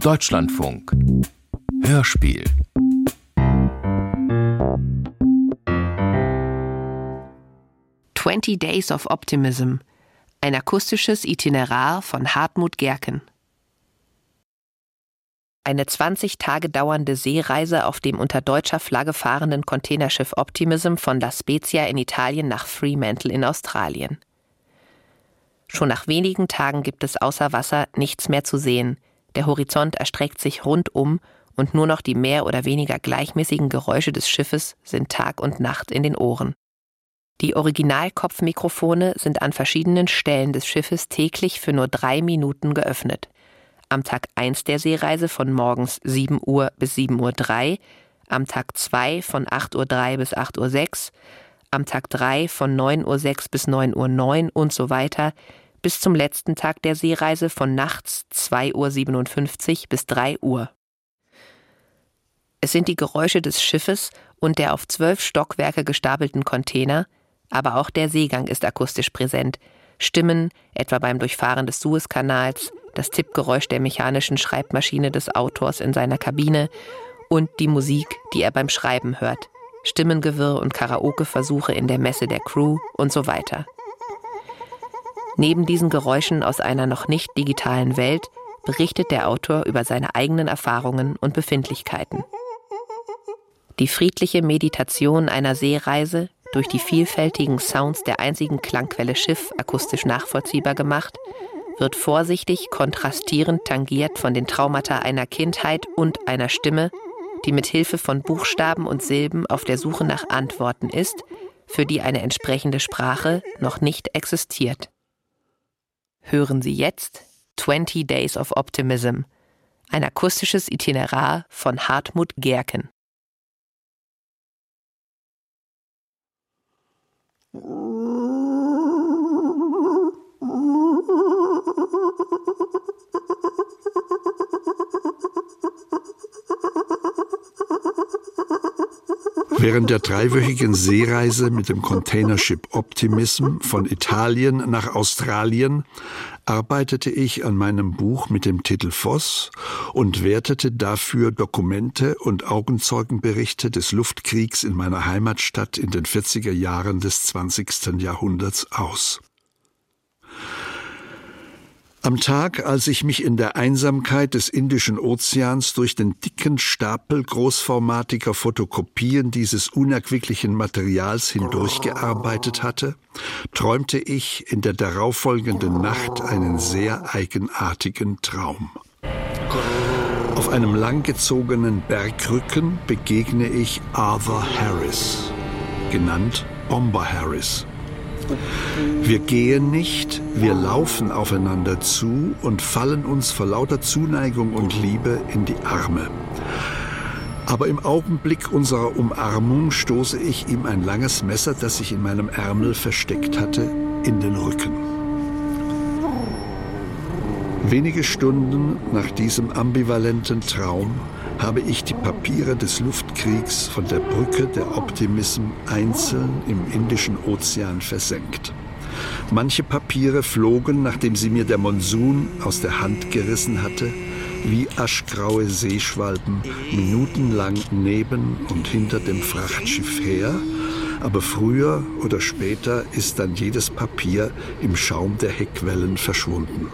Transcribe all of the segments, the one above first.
Deutschlandfunk Hörspiel. "20 Days of Optimism", ein akustisches Itinerar von Hartmut Gerken. Eine 20 Tage dauernde Seereise auf dem unter deutscher Flagge fahrenden Containerschiff Optimism von La Spezia in Italien nach Fremantle in Australien. Schon nach wenigen Tagen gibt es außer Wasser nichts mehr zu sehen. Der Horizont erstreckt sich rundum und nur noch die mehr oder weniger gleichmäßigen Geräusche des Schiffes sind Tag und Nacht in den Ohren. Die Originalkopfmikrofone sind an verschiedenen Stellen des Schiffes täglich für nur 3 Minuten geöffnet. Am Tag 1 der Seereise von morgens 7 Uhr bis 7:03 Uhr, am Tag 2 von 8:03 Uhr bis 8:06 Uhr, am Tag 3 von 9:06 Uhr bis 9:09 Uhr und so weiter, bis zum letzten Tag der Seereise von nachts 2:57 Uhr bis 3 Uhr. Es sind die Geräusche des Schiffes und der auf 12 Stockwerke gestapelten Container, aber auch der Seegang ist akustisch präsent. Stimmen, etwa beim Durchfahren des Suezkanals, das Tippgeräusch der mechanischen Schreibmaschine des Autors in seiner Kabine und die Musik, die er beim Schreiben hört, Stimmengewirr und Karaoke-Versuche in der Messe der Crew und so weiter. Neben diesen Geräuschen aus einer noch nicht digitalen Welt berichtet der Autor über seine eigenen Erfahrungen und Befindlichkeiten. Die friedliche Meditation einer Seereise, durch die vielfältigen Sounds der einzigen Klangquelle Schiff akustisch nachvollziehbar gemacht, wird vorsichtig kontrastierend tangiert von den Traumata einer Kindheit und einer Stimme, die mit Hilfe von Buchstaben und Silben auf der Suche nach Antworten ist, für die eine entsprechende Sprache noch nicht existiert. Hören Sie jetzt 20 Days of Optimism, ein akustisches Itinerar von Hartmut Gerken. Während der 3-wöchigen Seereise mit dem Containership Optimism von Italien nach Australien arbeitete ich an meinem Buch mit dem Titel Voss und wertete dafür Dokumente und Augenzeugenberichte des Luftkriegs in meiner Heimatstadt in den 40er Jahren des 20. Jahrhunderts aus. Am Tag, als ich mich in der Einsamkeit des Indischen Ozeans durch den dicken Stapel großformatiger Fotokopien dieses unerquicklichen Materials hindurchgearbeitet hatte, träumte ich in der darauffolgenden Nacht einen sehr eigenartigen Traum. Auf einem langgezogenen Bergrücken begegne ich Arthur Harris, genannt Bomber Harris. Wir gehen nicht, wir laufen aufeinander zu und fallen uns vor lauter Zuneigung und Liebe in die Arme. Aber im Augenblick unserer Umarmung stoße ich ihm ein langes Messer, das sich in meinem Ärmel versteckt hatte, in den Rücken. Wenige Stunden nach diesem ambivalenten Traum habe ich die Papiere des Luftkriegs von der Brücke der Optimism einzeln im Indischen Ozean versenkt. Manche Papiere flogen, nachdem sie mir der Monsun aus der Hand gerissen hatte, wie aschgraue Seeschwalben minutenlang neben und hinter dem Frachtschiff her, aber früher oder später ist dann jedes Papier im Schaum der Heckwellen verschwunden.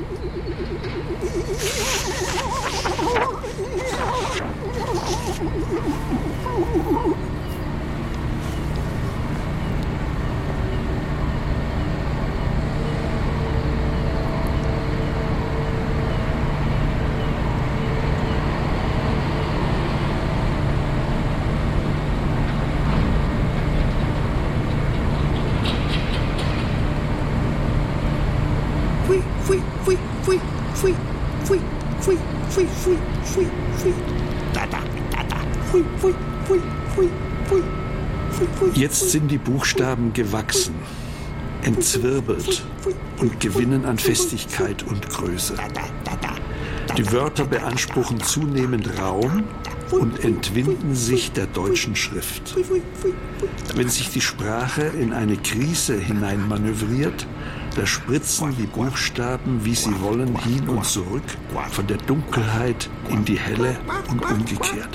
Jetzt sind die Buchstaben gewachsen, entzwirbelt und gewinnen an Festigkeit und Größe. Die Wörter beanspruchen zunehmend Raum und entwinden sich der deutschen Schrift. Wenn sich die Sprache in eine Krise hineinmanövriert, Da spritzen die Buchstaben, wie sie wollen, hin und zurück, von der Dunkelheit in die Helle und umgekehrt.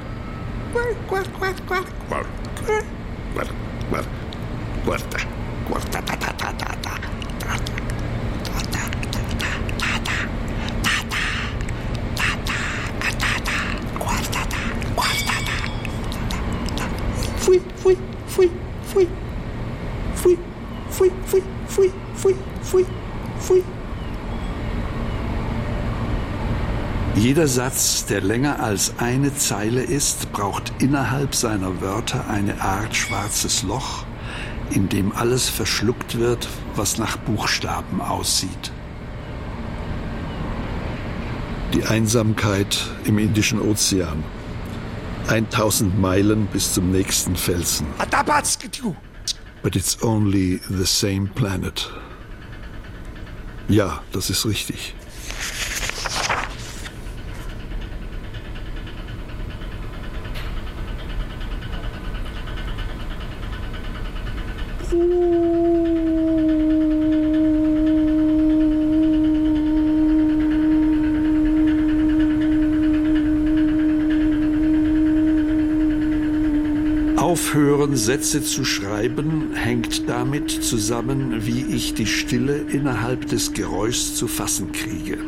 Fui, fui, fui, fui, fui, fui, fui, fui, fui, fui, fui. Jeder Satz, der länger als eine Zeile ist, braucht innerhalb seiner Wörter eine Art schwarzes Loch, in dem alles verschluckt wird, was nach Buchstaben aussieht. Die Einsamkeit im Indischen Ozean. 1000 Meilen bis zum nächsten Felsen. But it's only the same planet. Ja, das ist richtig. Aufhören, Sätze zu schreiben, hängt damit zusammen, wie ich die Stille innerhalb des Geräuschs zu fassen kriege.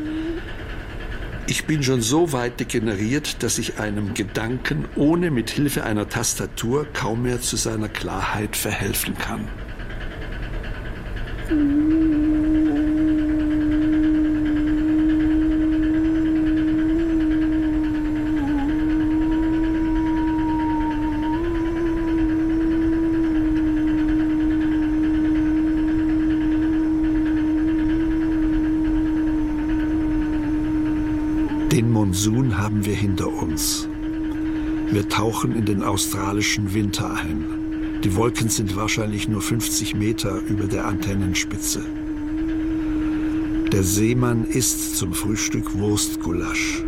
Ich bin schon so weit degeneriert, dass ich einem Gedanken ohne mit Hilfe einer Tastatur kaum mehr zu seiner Klarheit verhelfen kann. Den Monsun haben wir hinter uns. Wir tauchen in den australischen Winter ein. Die Wolken sind wahrscheinlich nur 50 Meter über der Antennenspitze. Der Seemann isst zum Frühstück Wurstgulasch.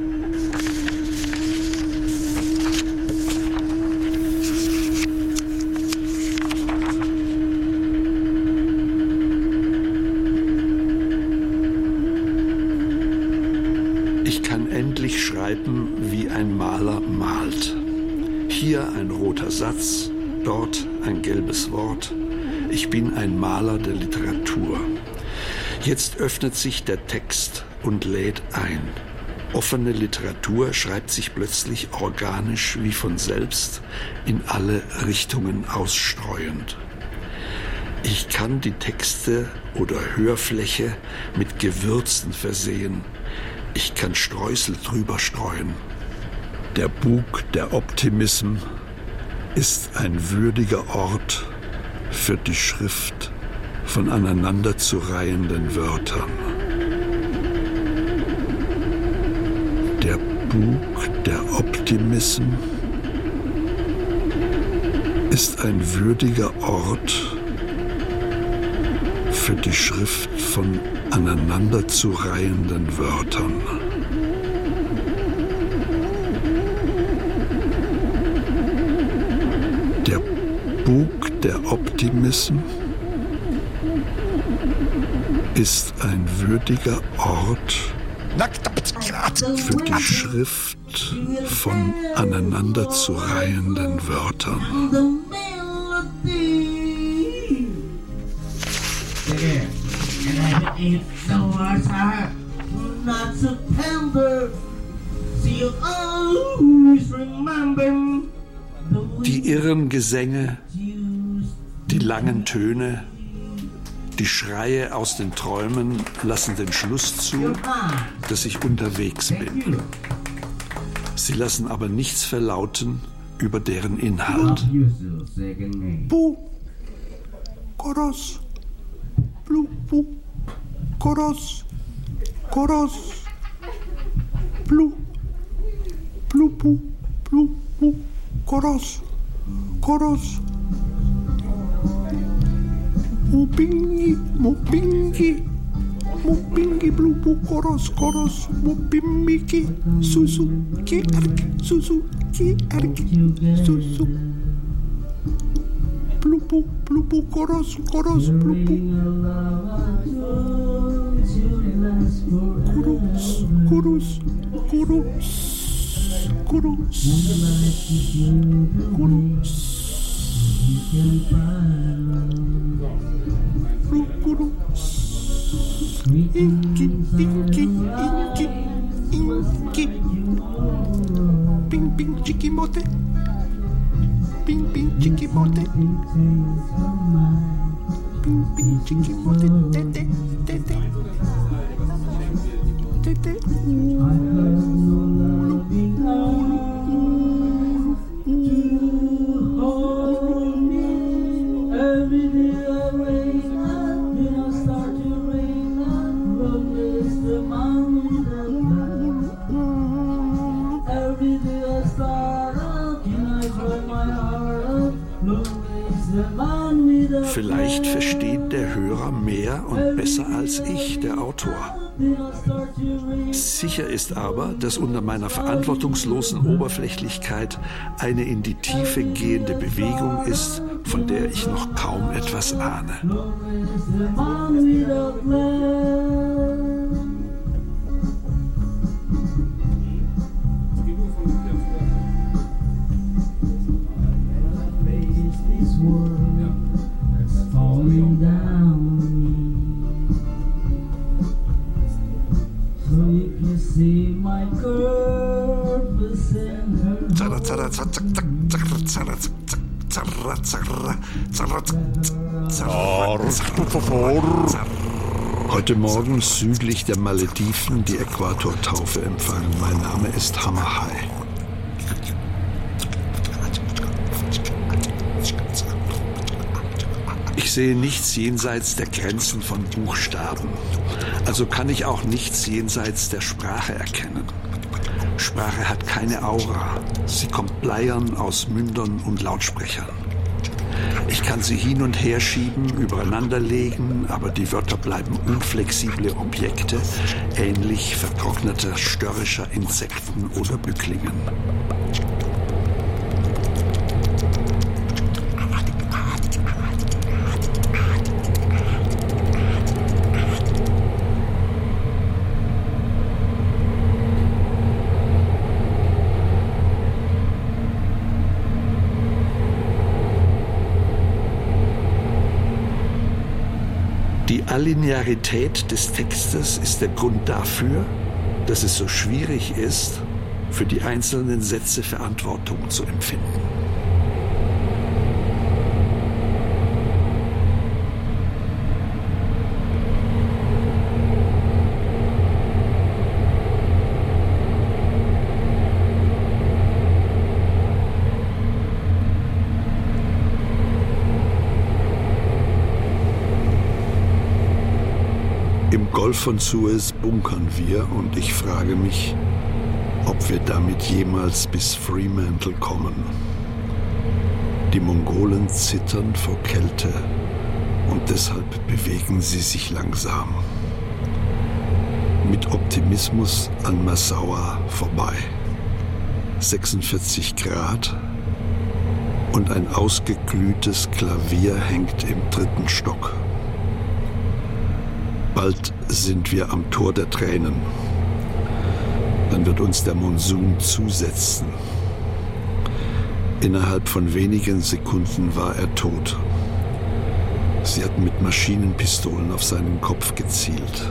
Ich kann endlich schreiben, wie ein Maler malt. Hier ein roter Satz, dort ein gelbes Wort. Ich bin ein Maler der Literatur. Jetzt öffnet sich der Text und lädt ein. Offene Literatur schreibt sich plötzlich organisch wie von selbst, in alle Richtungen ausstreuend. Ich kann die Texte oder Hörfläche mit Gewürzen versehen. Ich kann Streusel drüber streuen. Der Bug der Optimism ist ein würdiger Ort für die Schrift von aneinanderzureihenden Wörtern. Der Bug der Optimism ist ein würdiger Ort für die Schrift von aneinanderzureihenden Wörtern. Der Bug der Optimism ist ein würdiger Ort für die Schrift von aneinanderzureihenden Wörtern. Die irren Gesänge, die langen Töne, die Schreie aus den Träumen lassen den Schluss zu, dass ich unterwegs bin. Sie lassen aber nichts verlauten über deren Inhalt. Bu, Koros, Blu, Bu, Koros, Koros, Blu, Blu, Bu, Blu, Bu, Koros, Koros. Mopingi, mopingi, mopingi, Blu, Bu, Koros, Koros, mopimiki, susu, ki, ark, susu, ki, ark, susu. Plupu, plupu, koros, koros, plupu. Koros, koros, koros, koros, koros. Koros. Inki, inki, inki, inki. Ping, ping, chiquimote. Ping, ping, chiquimote. Ping, ping, chiquimote. Tete, tete. Tete. Vielleicht versteht der Hörer mehr und besser als ich, der Autor. Sicher ist aber, dass unter meiner verantwortungslosen Oberflächlichkeit eine in die Tiefe gehende Bewegung ist, von der ich noch kaum etwas ahne. Heute Morgen südlich der Malediven die Äquatortaufe empfangen. Mein Name ist Hammerhai. Ich sehe nichts jenseits der Grenzen von Buchstaben. Also kann ich auch nichts jenseits der Sprache erkennen. Sprache hat keine Aura. Sie kommt bleiern aus Mündern und Lautsprechern. Ich kann sie hin und her schieben, übereinanderlegen, aber die Wörter bleiben unflexible Objekte, ähnlich vertrockneter störrischer Insekten oder Bücklingen. Die Allinearität des Textes ist der Grund dafür, dass es so schwierig ist, für die einzelnen Sätze Verantwortung zu empfinden. Im Golf von Suez bunkern wir und ich frage mich, ob wir damit jemals bis Fremantle kommen. Die Mongolen zittern vor Kälte und deshalb bewegen sie sich langsam. Mit Optimismus an Massaua vorbei. 46 Grad und ein ausgeglühtes Klavier hängt im 3. Stock. Bald sind wir am Tor der Tränen. Dann wird uns der Monsun zusetzen. Innerhalb von wenigen Sekunden war er tot. Sie hatten mit Maschinenpistolen auf seinen Kopf gezielt.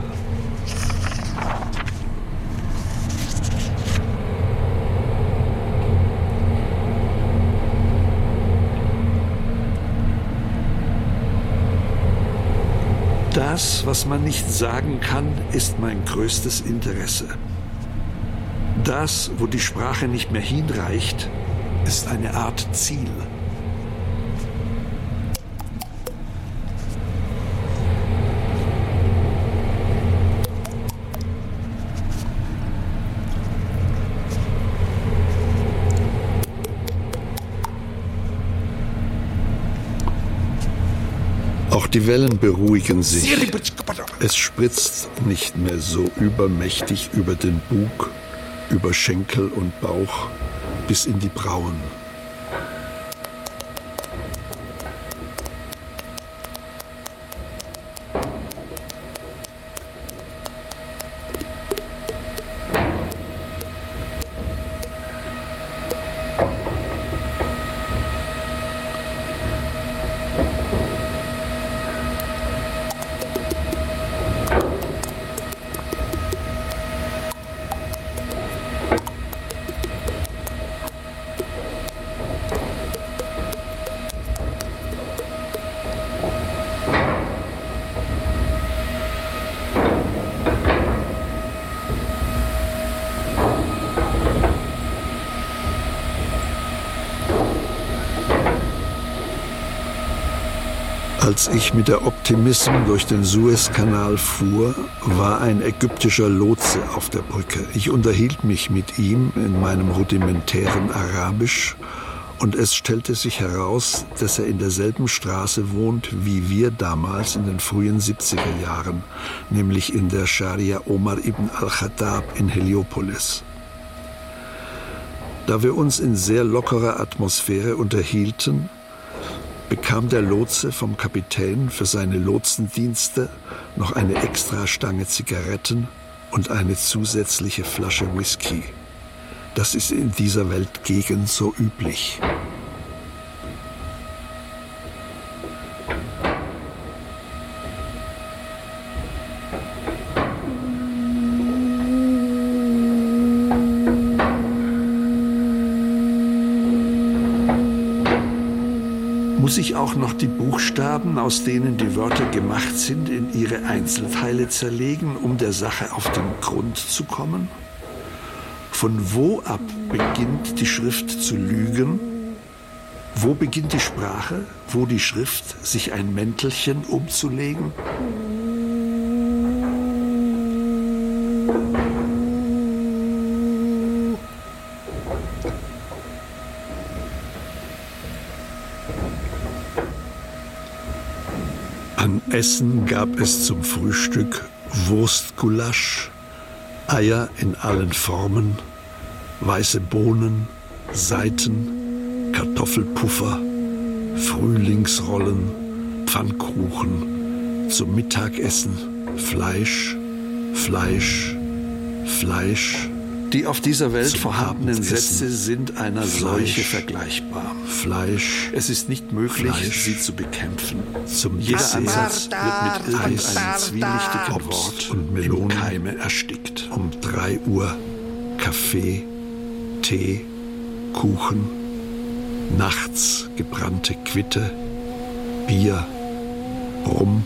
Das, was man nicht sagen kann, ist mein größtes Interesse. Das, wo die Sprache nicht mehr hinreicht, ist eine Art Ziel. Auch die Wellen beruhigen sich. Es spritzt nicht mehr so übermächtig über den Bug, über Schenkel und Bauch bis in die Brauen. Als ich mit der Optimism durch den Suezkanal fuhr, war ein ägyptischer Lotse auf der Brücke. Ich unterhielt mich mit ihm in meinem rudimentären Arabisch und es stellte sich heraus, dass er in derselben Straße wohnt wie wir damals in den frühen 70er Jahren, nämlich in der Scharia Omar ibn al-Khattab in Heliopolis. Da wir uns in sehr lockerer Atmosphäre unterhielten, bekam der Lotse vom Kapitän für seine Lotsendienste noch eine Extrastange Zigaretten und eine zusätzliche Flasche Whisky. Das ist in dieser Weltgegend so üblich. Muss ich auch noch die Buchstaben, aus denen die Wörter gemacht sind, in ihre Einzelteile zerlegen, um der Sache auf den Grund zu kommen? Von wo ab beginnt die Schrift zu lügen? Wo beginnt die Sprache? Wo die Schrift, sich ein Mäntelchen umzulegen? An Essen gab es zum Frühstück Wurstgulasch, Eier in allen Formen, weiße Bohnen, Seiten, Kartoffelpuffer, Frühlingsrollen, Pfannkuchen, zum Mittagessen Fleisch, Fleisch, Fleisch. Die auf dieser Welt vorhandenen Sätze sind einer Seuche vergleichbar. Fleisch. Es ist nicht möglich, sie zu bekämpfen. Jeder Ansatz wird mit irgendeinem zwielichtigen Wort und Melonen im Keime erstickt. Um 3 Uhr Kaffee, Tee, Kuchen, nachts gebrannte Quitte, Bier, Rum.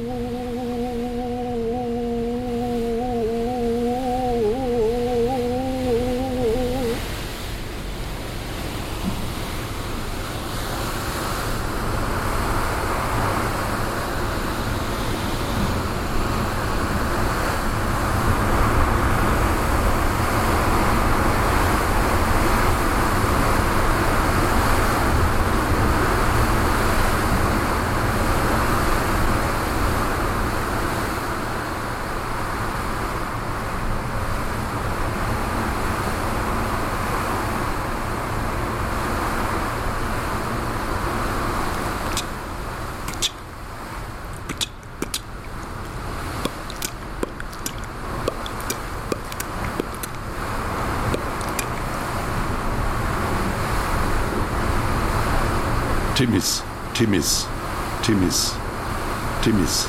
Timis, Timis, Timis, Timis.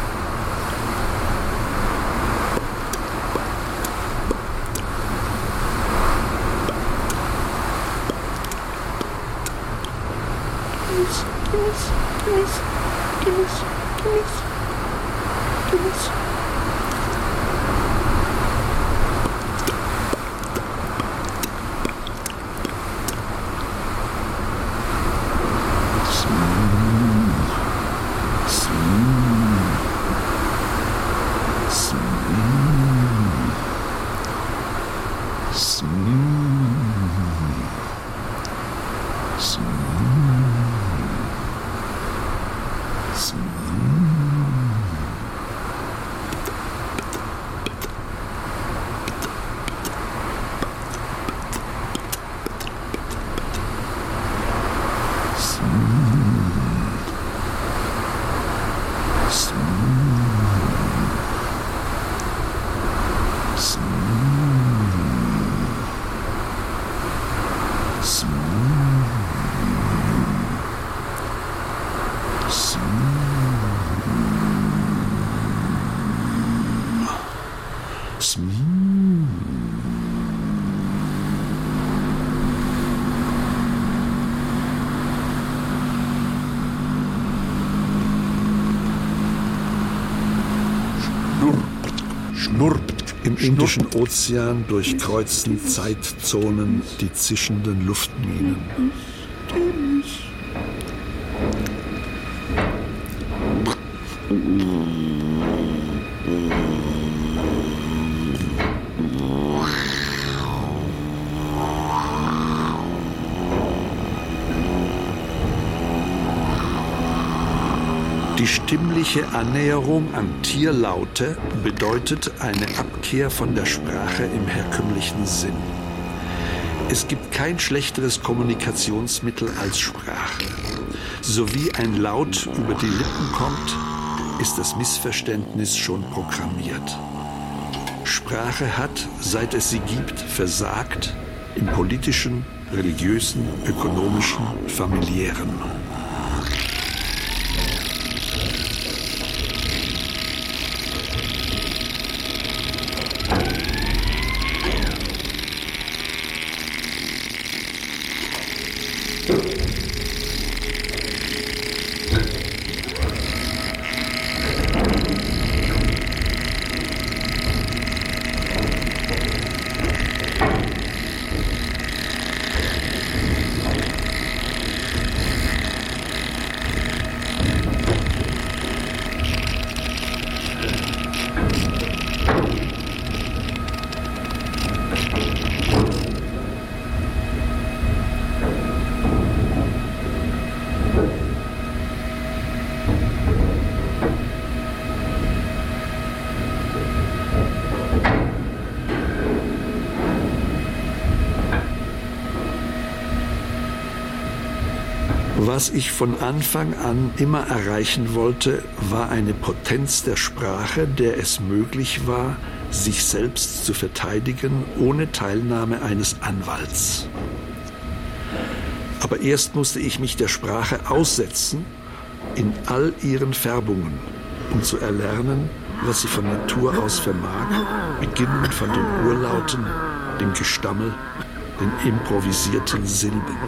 Im Indischen Ozean durchkreuzen Zeitzonen die zischenden Luftminen. Die stimmliche Annäherung an Tierlaute bedeutet eine Abkehr von der Sprache im herkömmlichen Sinn. Es gibt kein schlechteres Kommunikationsmittel als Sprache. Sowie ein Laut über die Lippen kommt, ist das Missverständnis schon programmiert. Sprache hat, seit es sie gibt, versagt im politischen, religiösen, ökonomischen, familiären. Was ich von Anfang an immer erreichen wollte, war eine Potenz der Sprache, der es möglich war, sich selbst zu verteidigen, ohne Teilnahme eines Anwalts. Aber erst musste ich mich der Sprache aussetzen, in all ihren Färbungen, um zu erlernen, was sie von Natur aus vermag, beginnend von den Urlauten, dem Gestammel, den improvisierten Silben.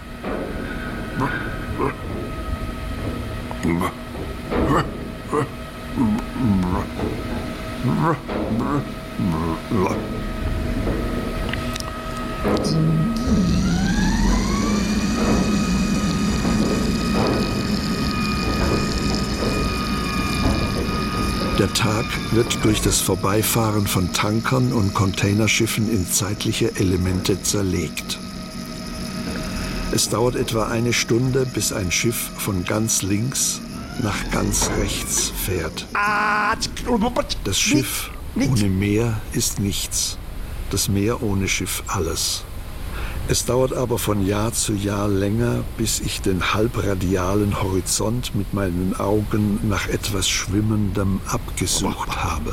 Der Tag wird durch das Vorbeifahren von Tankern und Containerschiffen in zeitliche Elemente zerlegt. Es dauert etwa eine Stunde, bis ein Schiff von ganz links nach ganz rechts fährt. Das Schiff ohne Meer ist nichts, das Meer ohne Schiff alles. Es dauert aber von Jahr zu Jahr länger, bis ich den halbradialen Horizont mit meinen Augen nach etwas Schwimmendem abgesucht habe.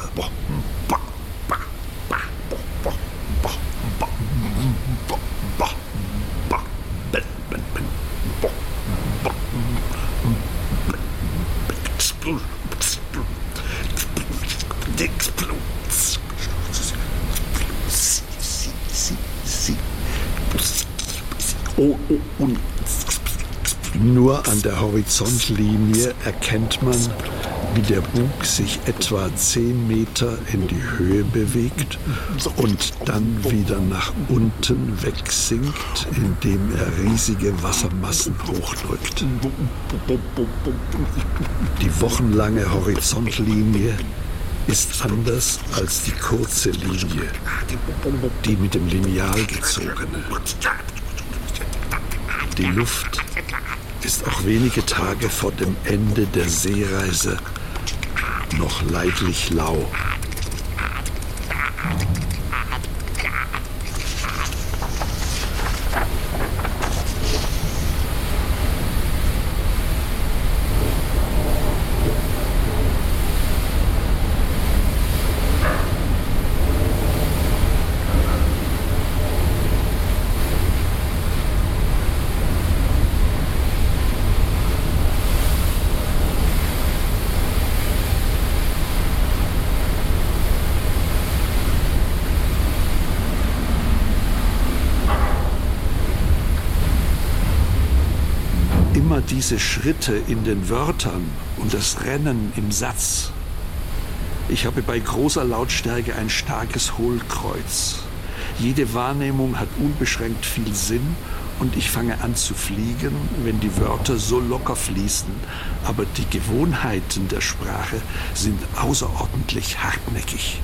Nur an der Horizontlinie erkennt man, wie der Bug sich etwa 10 Meter in die Höhe bewegt und dann wieder nach unten wegsinkt, indem er riesige Wassermassen hochdrückt. Die wochenlange Horizontlinie ist anders als die kurze Linie, die mit dem Lineal gezogene. Die Luft ist auch wenige Tage vor dem Ende der Seereise noch leidlich lau. Immer diese Schritte in den Wörtern und das Rennen im Satz. Ich habe bei großer Lautstärke ein starkes Hohlkreuz. Jede Wahrnehmung hat unbeschränkt viel Sinn und ich fange an zu fliegen, wenn die Wörter so locker fließen, aber die Gewohnheiten der Sprache sind außerordentlich hartnäckig.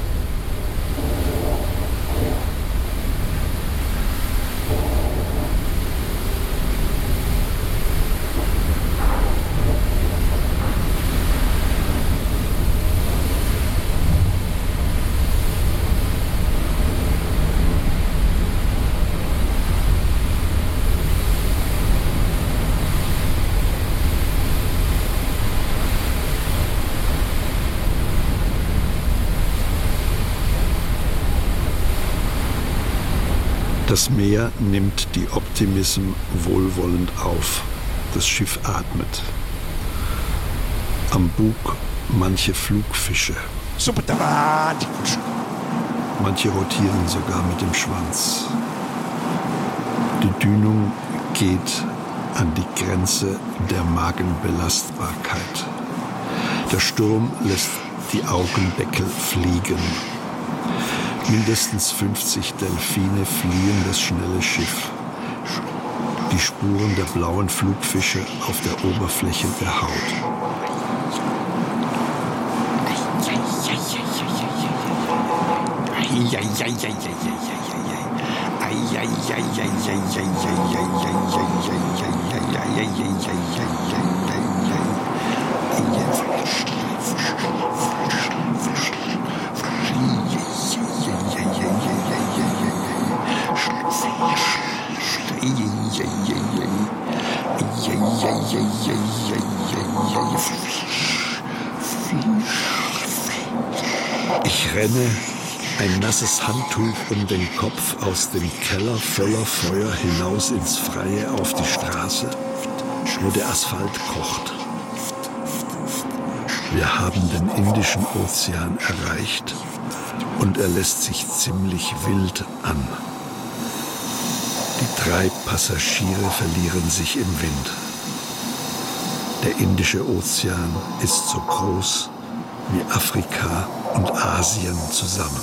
Das Meer nimmt die Optimism wohlwollend auf. Das Schiff atmet. Am Bug manche Flugfische. Manche rotieren sogar mit dem Schwanz. Die Dünung geht an die Grenze der Magenbelastbarkeit. Der Sturm lässt die Augendeckel fliegen. Mindestens 50 Delfine fliehen das schnelle Schiff. Die Spuren der blauen Flugfische auf der Oberfläche der Haut. Ich renne, ein nasses Handtuch um den Kopf, aus dem Keller voller Feuer hinaus ins Freie auf die Straße, wo der Asphalt kocht. Wir haben den Indischen Ozean erreicht und er lässt sich ziemlich wild an. Die 3 Passagiere verlieren sich im Wind. Der Indische Ozean ist so groß wie Afrika und Asien zusammen.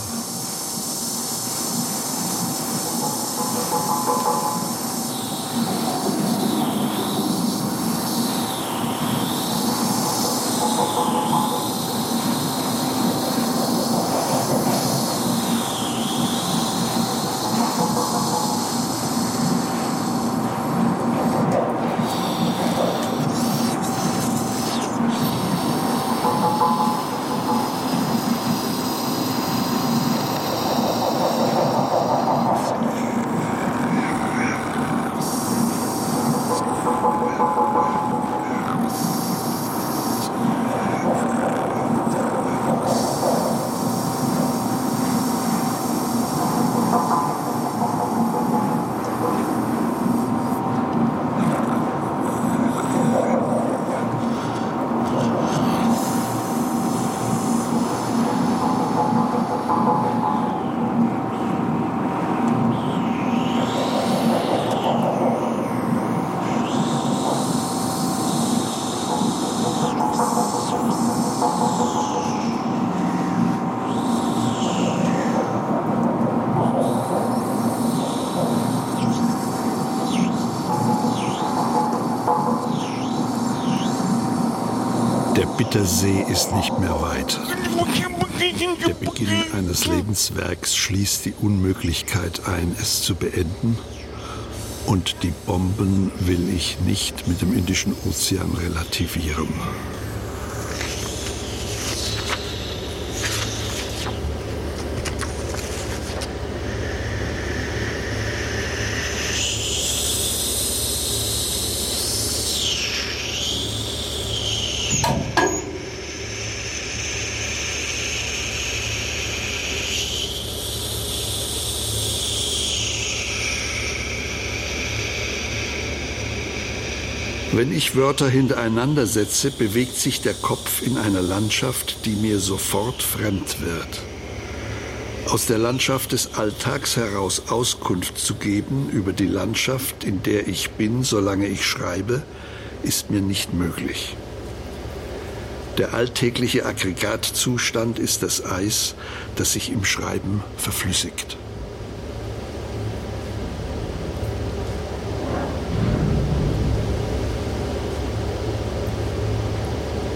Der Bittersee ist nicht mehr weit. Der Beginn eines Lebenswerks schließt die Unmöglichkeit ein, es zu beenden. Und die Bomben will ich nicht mit dem Indischen Ozean relativieren. Wenn ich Wörter hintereinander setze, bewegt sich der Kopf in einer Landschaft, die mir sofort fremd wird. Aus der Landschaft des Alltags heraus Auskunft zu geben über die Landschaft, in der ich bin, solange ich schreibe, ist mir nicht möglich. Der alltägliche Aggregatzustand ist das Eis, das sich im Schreiben verflüssigt.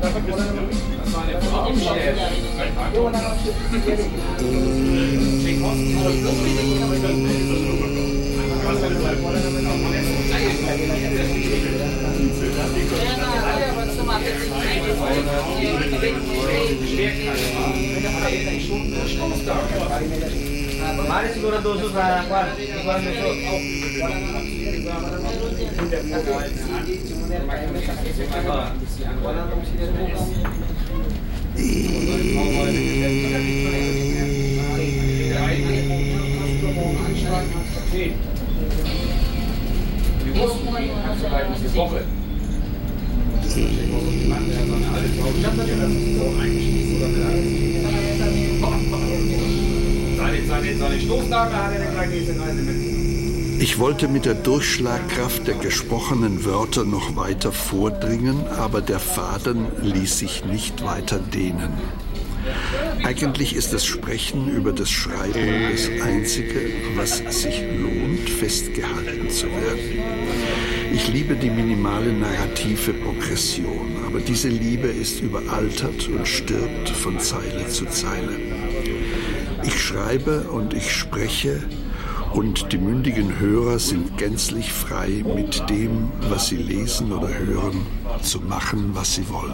Ich wollte mit der Durchschlagkraft der gesprochenen Wörter noch weiter vordringen, aber der Faden ließ sich nicht weiter dehnen. Eigentlich ist das Sprechen über das Schreiben das Einzige, was sich lohnt, festgehalten zu werden. Ich liebe die minimale narrative Progression, aber diese Liebe ist überaltert und stirbt von Zeile zu Zeile. Ich schreibe und ich spreche, und die mündigen Hörer sind gänzlich frei, mit dem, was sie lesen oder hören, zu machen, was sie wollen.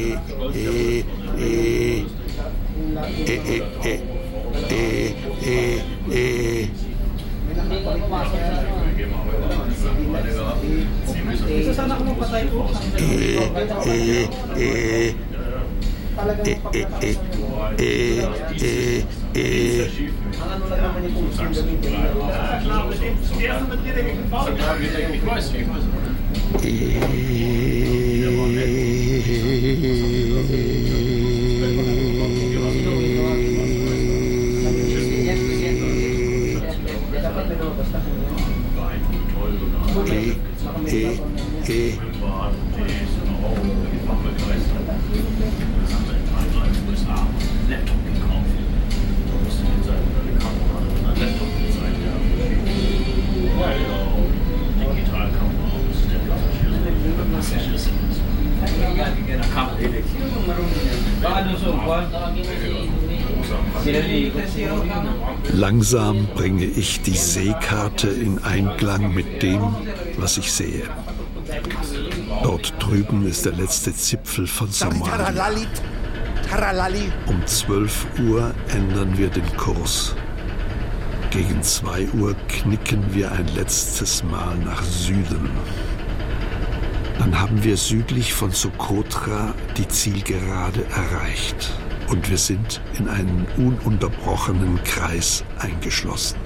Langsam bringe ich die Seekarte in Einklang mit dem, was ich sehe. Dort drüben ist der letzte Zipfel von Somalia. Um 12 Uhr ändern wir den Kurs. Gegen 2 Uhr knicken wir ein letztes Mal nach Süden. Dann haben wir südlich von Socotra die Zielgerade erreicht. Und wir sind in einen ununterbrochenen Kreis eingeschlossen.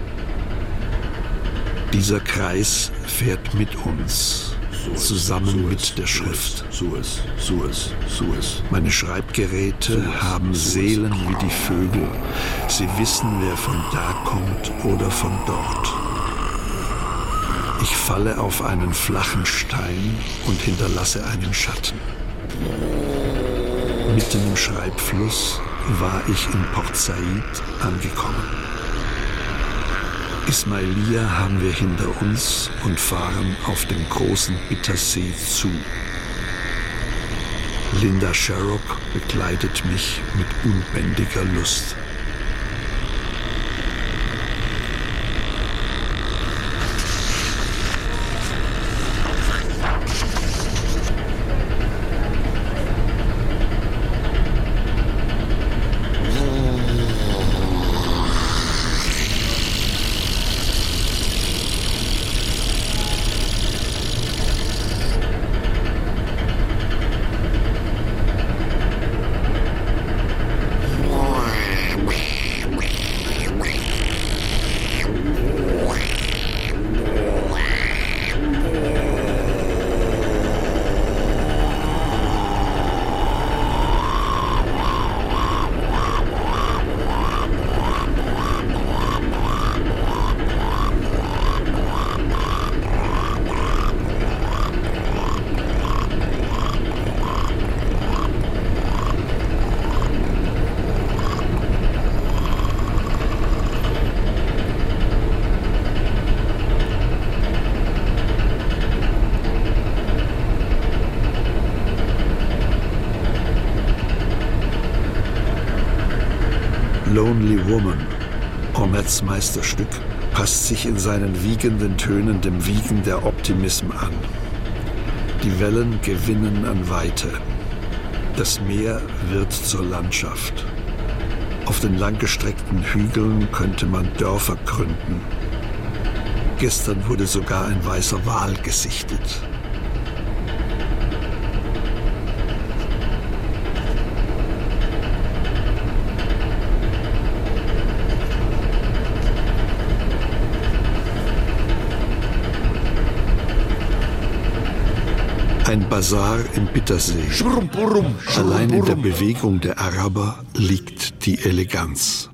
Dieser Kreis fährt mit uns, zusammen mit der Schrift. Meine Schreibgeräte haben Seelen wie die Vögel. Sie wissen, wer von da kommt oder von dort. Ich falle auf einen flachen Stein und hinterlasse einen Schatten. Mitten im Schreibfluss war ich in Port Said angekommen. Ismailia haben wir hinter uns und fahren auf den großen Bittersee zu. Linda Sharrock begleitet mich mit unbändiger Lust. Lonely Woman, Ormets Meisterstück, passt sich in seinen wiegenden Tönen dem Wiegen der Optimism an. Die Wellen gewinnen an Weite. Das Meer wird zur Landschaft. Auf den langgestreckten Hügeln könnte man Dörfer gründen. Gestern wurde sogar ein weißer Wal gesichtet. Ein Basar im Bittersee. Allein in der Bewegung der Araber liegt die Eleganz.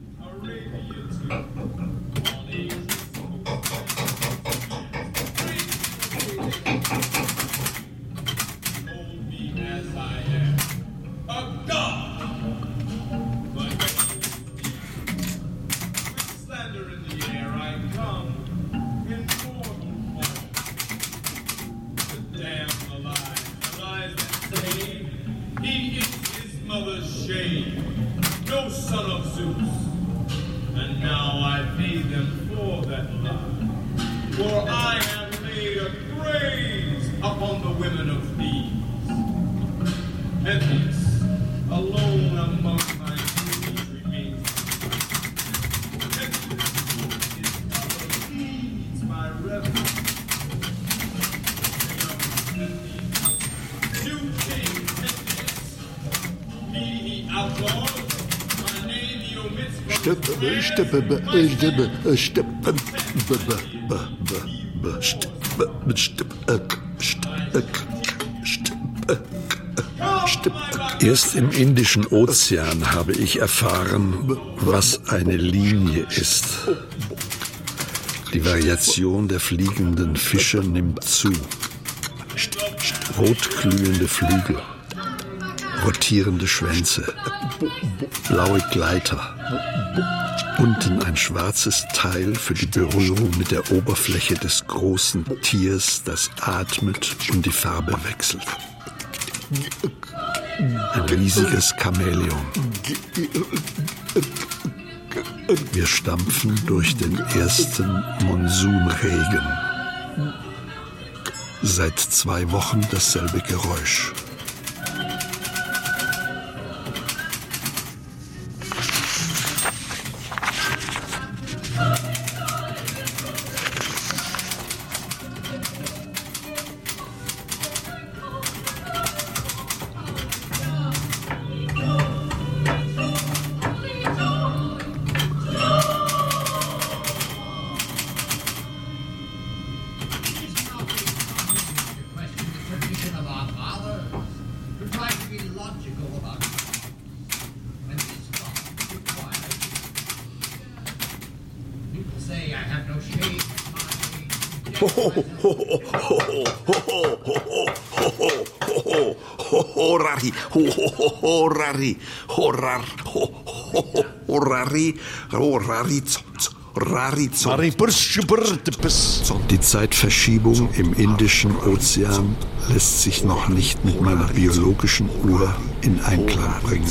Erst im Indischen Ozean habe ich erfahren, was eine Linie ist. Die Variation der fliegenden Fische nimmt zu. Rotglühende Flügel, rotierende Schwänze, blaue Gleiter. Unten ein schwarzes Teil für die Berührung mit der Oberfläche des großen Tiers, das atmet und die Farbe wechselt. Ein riesiges Chamäleon. Wir stampfen durch den ersten Monsunregen. Seit 2 Wochen dasselbe Geräusch. Die Zeitverschiebung im Indischen Ozean lässt sich noch nicht mit meiner biologischen Uhr in Einklang bringen.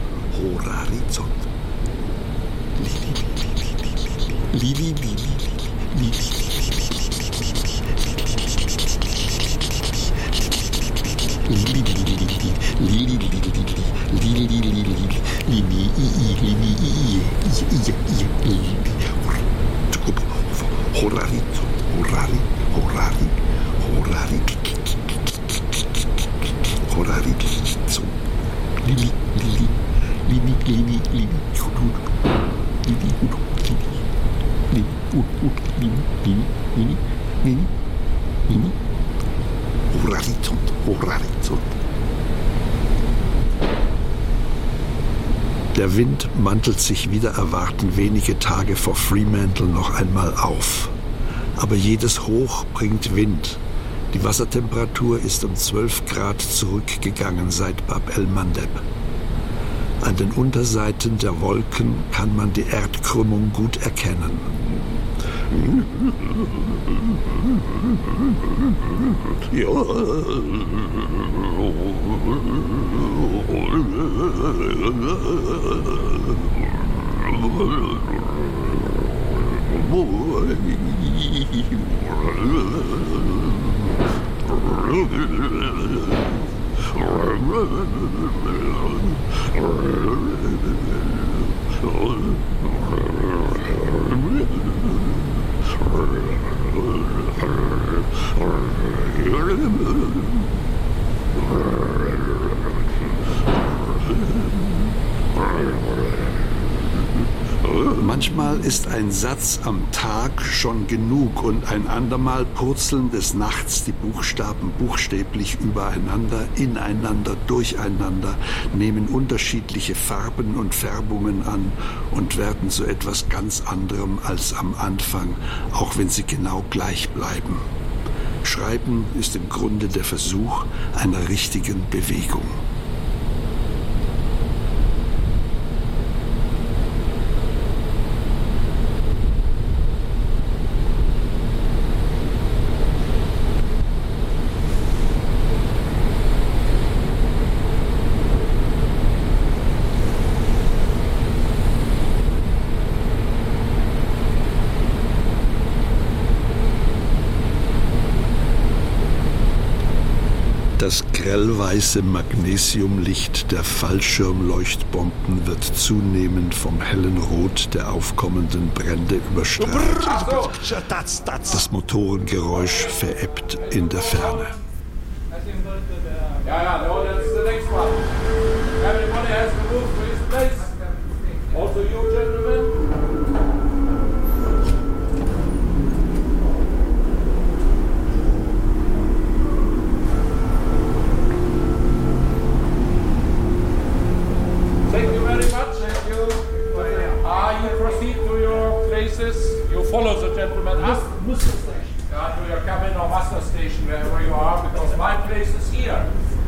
Der Wind mantelt sich wider Erwarten wenige Tage vor Fremantle noch einmal auf. Aber jedes Hoch bringt Wind. Die Wassertemperatur ist um 12 Grad zurückgegangen seit Bab el-Mandeb. An den Unterseiten der Wolken kann man die Erdkrümmung gut erkennen. Manchmal ist ein Satz am Tag schon genug und ein andermal purzeln des Nachts die Buchstaben buchstäblich übereinander, ineinander, durcheinander, nehmen unterschiedliche Farben und Färbungen an und werden zu etwas ganz anderem als am Anfang, auch wenn sie genau gleich bleiben. Schreiben ist im Grunde der Versuch einer richtigen Bewegung. Das grellweiße Magnesiumlicht der Fallschirmleuchtbomben wird zunehmend vom hellen Rot der aufkommenden Brände überstrahlt. Das Motorengeräusch verebbt in der Ferne. Also you gentlemen. Thank you very much. Thank you. You proceed to your places. You follow the gentleman up. Muster station. Yeah, to your cabin or master station, wherever you are, because my place is here.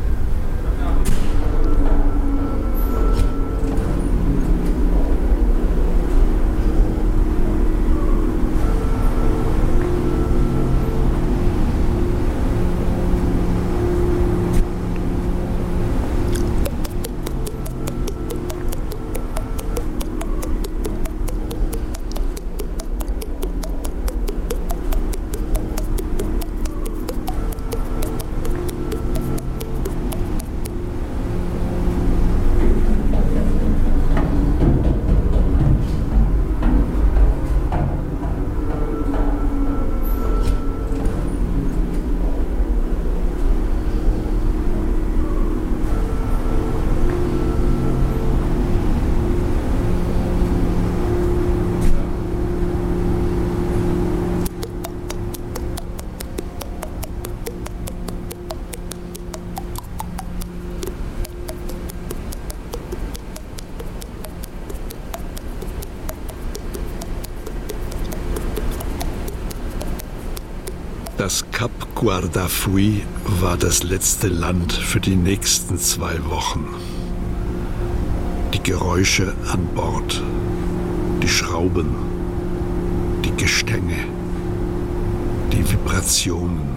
Das Kap Guardafui war das letzte Land für die nächsten 2 Wochen. Die Geräusche an Bord, die Schrauben, die Gestänge, die Vibrationen,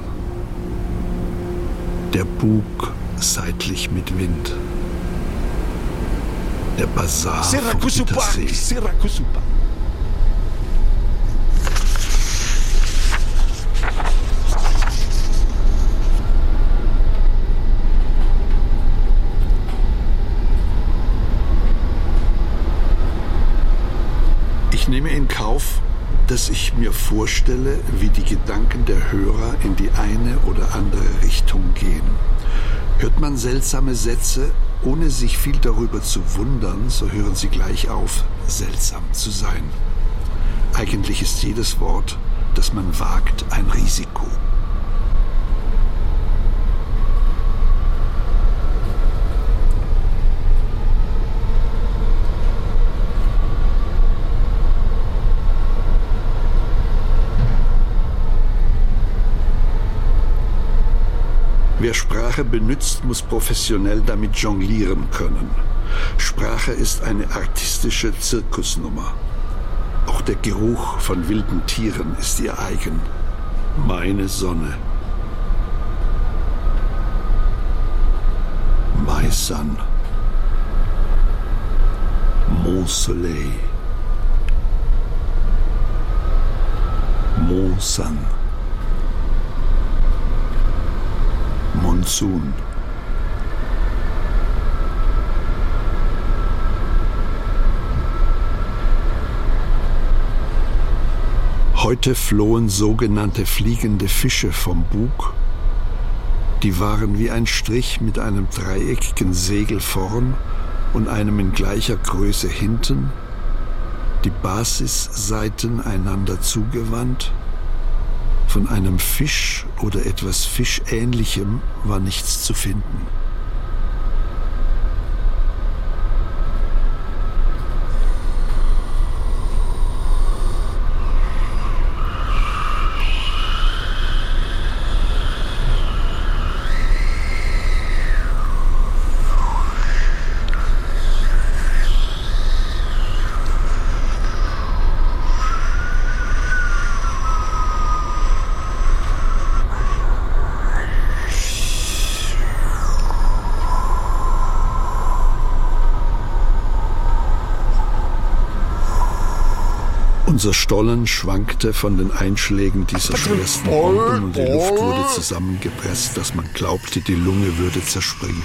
der Bug seitlich mit Wind, der Basar vom Bittersee. Ich nehme in Kauf, dass ich mir vorstelle, wie die Gedanken der Hörer in die eine oder andere Richtung gehen. Hört man seltsame Sätze, ohne sich viel darüber zu wundern, so hören sie gleich auf, seltsam zu sein. Eigentlich ist jedes Wort, das man wagt, ein Risiko. Wer Sprache benutzt, muss professionell damit jonglieren können. Sprache ist eine artistische Zirkusnummer. Auch der Geruch von wilden Tieren ist ihr eigen. Meine Sonne. My sun. Mon soleil. Formosan. Monsun. Heute flohen sogenannte fliegende Fische vom Bug. Die waren wie ein Strich mit einem dreieckigen Segel vorn und einem in gleicher Größe hinten, die Basisseiten einander zugewandt. Von einem Fisch oder etwas Fischähnlichem war nichts zu finden. Unser Stollen schwankte von den Einschlägen dieser schwersten Bomben und die Luft wurde zusammengepresst, dass man glaubte, die Lunge würde zerspringen.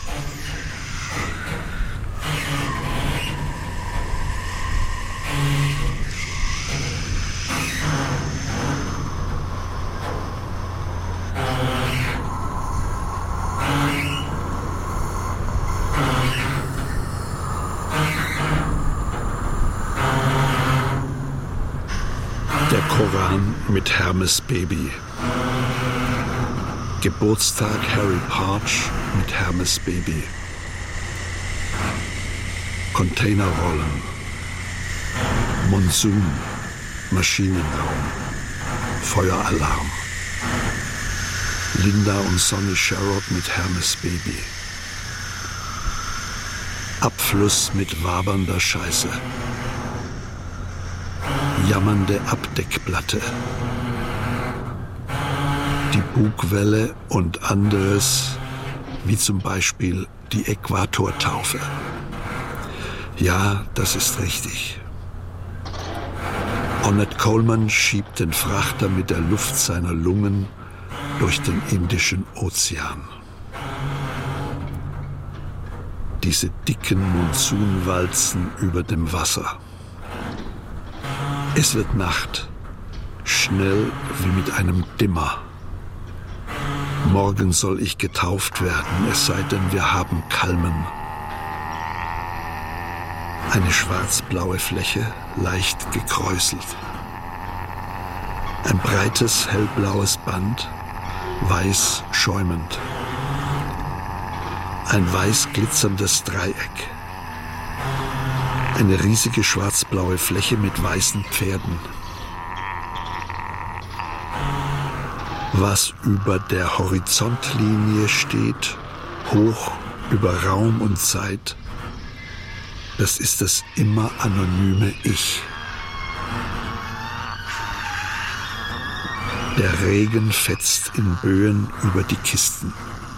Der Koran mit Hermes Baby. Geburtstag Harry Parch mit Hermes Baby. Containerrollen. Monsun. Maschinenraum. Feueralarm. Linda und Sonny Sherrod mit Hermes Baby. Abfluss mit wabernder Scheiße. Jammernde Abdeckplatte. Die Bugwelle und anderes, wie zum Beispiel die Äquatortaufe. Ja, das ist richtig. Ornette Coleman schiebt den Frachter mit der Luft seiner Lungen durch den Indischen Ozean. Diese dicken Monsunwalzen über dem Wasser. Es wird Nacht, schnell wie mit einem Dimmer. Morgen soll ich getauft werden, es sei denn, wir haben Kalmen. Eine schwarzblaue Fläche, leicht gekräuselt. Ein breites, hellblaues Band, weiß schäumend. Ein weiß glitzerndes Dreieck. Eine riesige schwarzblaue Fläche mit weißen Pferden. Was über der Horizontlinie steht, hoch über Raum und Zeit, das ist das immer anonyme Ich. Der Regen fetzt in Böen über die Kisten.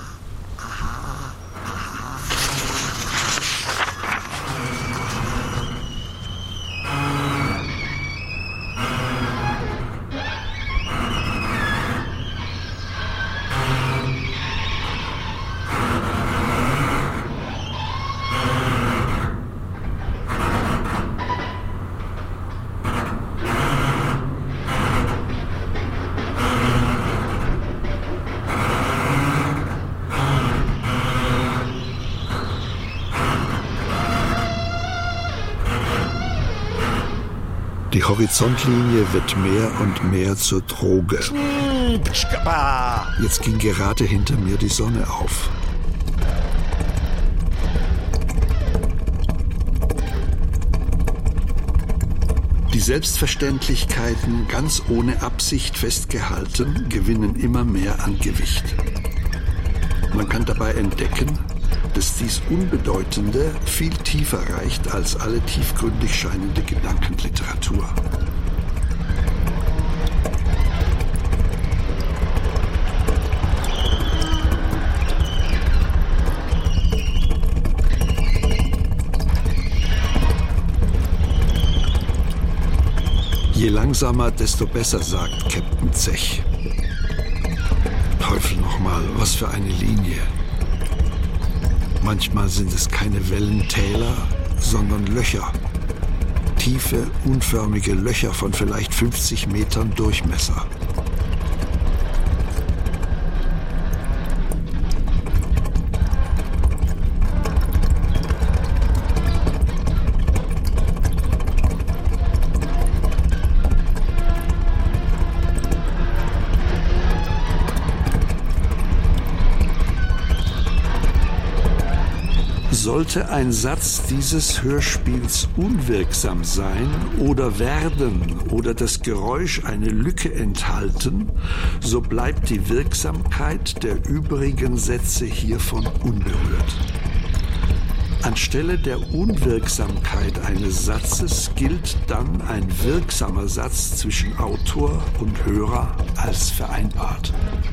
Die Horizontlinie wird mehr und mehr zur Droge. Jetzt ging gerade hinter mir die Sonne auf. Die Selbstverständlichkeiten, ganz ohne Absicht festgehalten, gewinnen immer mehr an Gewicht. Man kann dabei entdecken, dass dies Unbedeutende viel tiefer reicht als alle tiefgründig scheinende Gedankenliteratur. Je langsamer, desto besser, sagt Captain Zech. Teufel nochmal, was für eine Linie. Manchmal sind es keine Wellentäler, sondern Löcher. Tiefe, unförmige Löcher von vielleicht 50 Metern Durchmesser. Sollte ein Satz dieses Hörspiels unwirksam sein oder werden oder das Geräusch eine Lücke enthalten, so bleibt die Wirksamkeit der übrigen Sätze hiervon unberührt. Anstelle der Unwirksamkeit eines Satzes gilt dann ein wirksamer Satz zwischen Autor und Hörer als vereinbart.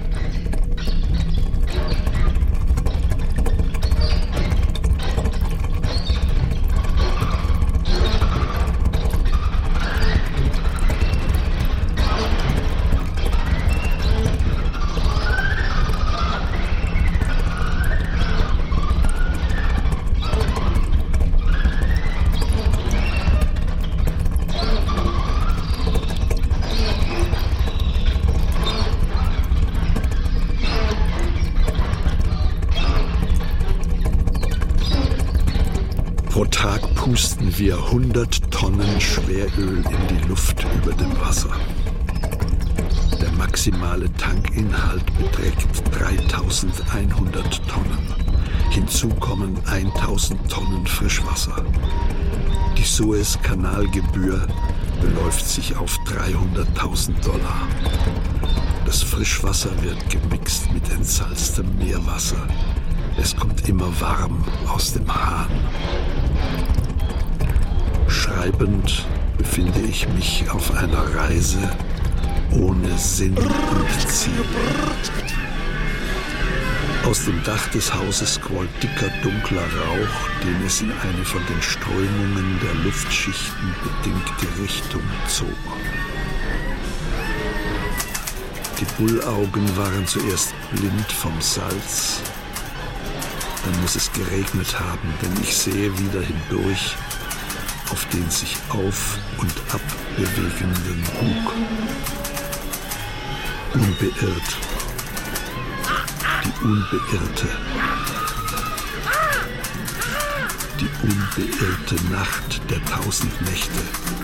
Pusten wir 100 Tonnen Schweröl in die Luft über dem Wasser. Der maximale Tankinhalt beträgt 3100 Tonnen. Hinzu kommen 1000 Tonnen Frischwasser. Die Suezkanalgebühr beläuft sich auf $300.000. Das Frischwasser wird gemixt mit entsalztem Meerwasser. Es kommt immer warm aus dem Hahn. Schreibend befinde ich mich auf einer Reise ohne Sinn und Ziel. Aus dem Dach des Hauses quollt dicker, dunkler Rauch, den es in eine von den Strömungen der Luftschichten bedingte Richtung zog. Die Bullaugen waren zuerst blind vom Salz. Dann muss es geregnet haben, denn ich sehe wieder hindurch auf den sich auf- und ab bewegenden Bug. Unbeirrt. Die Unbeirrte. Die unbeirrte Nacht der 1000 Nächte.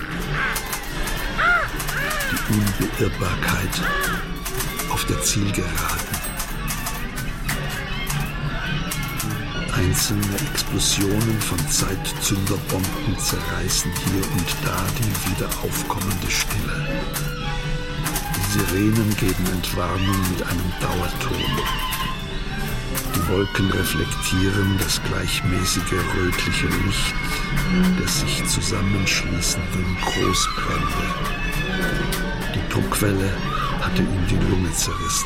Die Unbeirrbarkeit auf der Zielgeraden. Einzelne Explosionen von Zeitzünderbomben zerreißen hier und da die wieder aufkommende Stille. Die Sirenen geben Entwarnung mit einem Dauerton. Die Wolken reflektieren das gleichmäßige rötliche Licht der sich zusammenschließenden Großbrände. Die Druckwelle hatte ihm die Lunge zerrissen.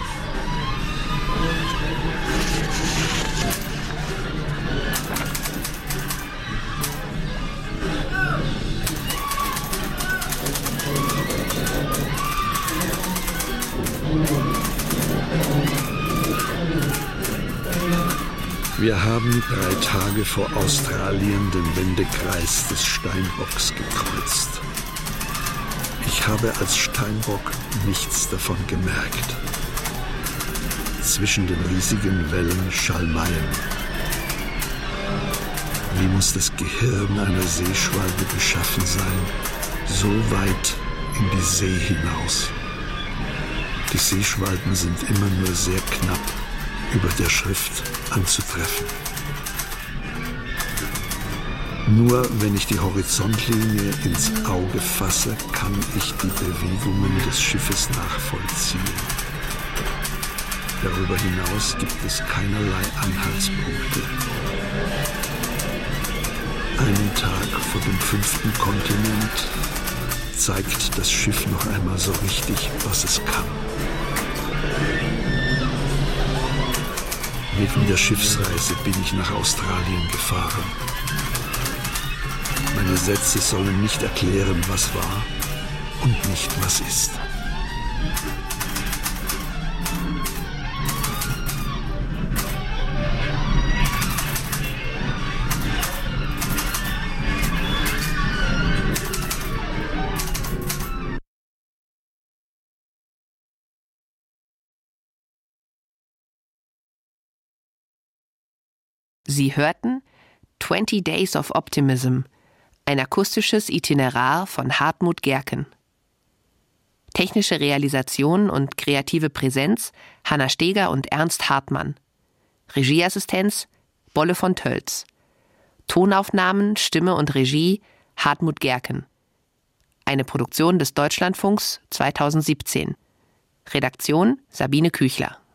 Wir haben 3 Tage vor Australien den Wendekreis des Steinbocks gekreuzt. Ich habe als Steinbock nichts davon gemerkt. Zwischen den riesigen Wellen Schalmeien. Wie muss das Gehirn einer Seeschwalbe beschaffen sein, so weit in die See hinaus? Die Seeschwalben sind immer nur sehr knapp über der Schrift anzutreffen. Nur wenn ich die Horizontlinie ins Auge fasse, kann ich die Bewegungen des Schiffes nachvollziehen. Darüber hinaus gibt es keinerlei Anhaltspunkte. Einen Tag vor dem 5. Kontinent zeigt das Schiff noch einmal so richtig, was es kann. Wegen der Schiffsreise bin ich nach Australien gefahren. Meine Sätze sollen nicht erklären, was war und nicht was ist. Sie hörten 20 Days of Optimism, ein akustisches Itinerar von Hartmut Gerken. Technische Realisation und kreative Präsenz Hanna Steger und Ernst Hartmann. Regieassistenz Bolle von Tölz. Tonaufnahmen, Stimme und Regie Hartmut Gerken. Eine Produktion des Deutschlandfunks 2017. Redaktion Sabine Küchler.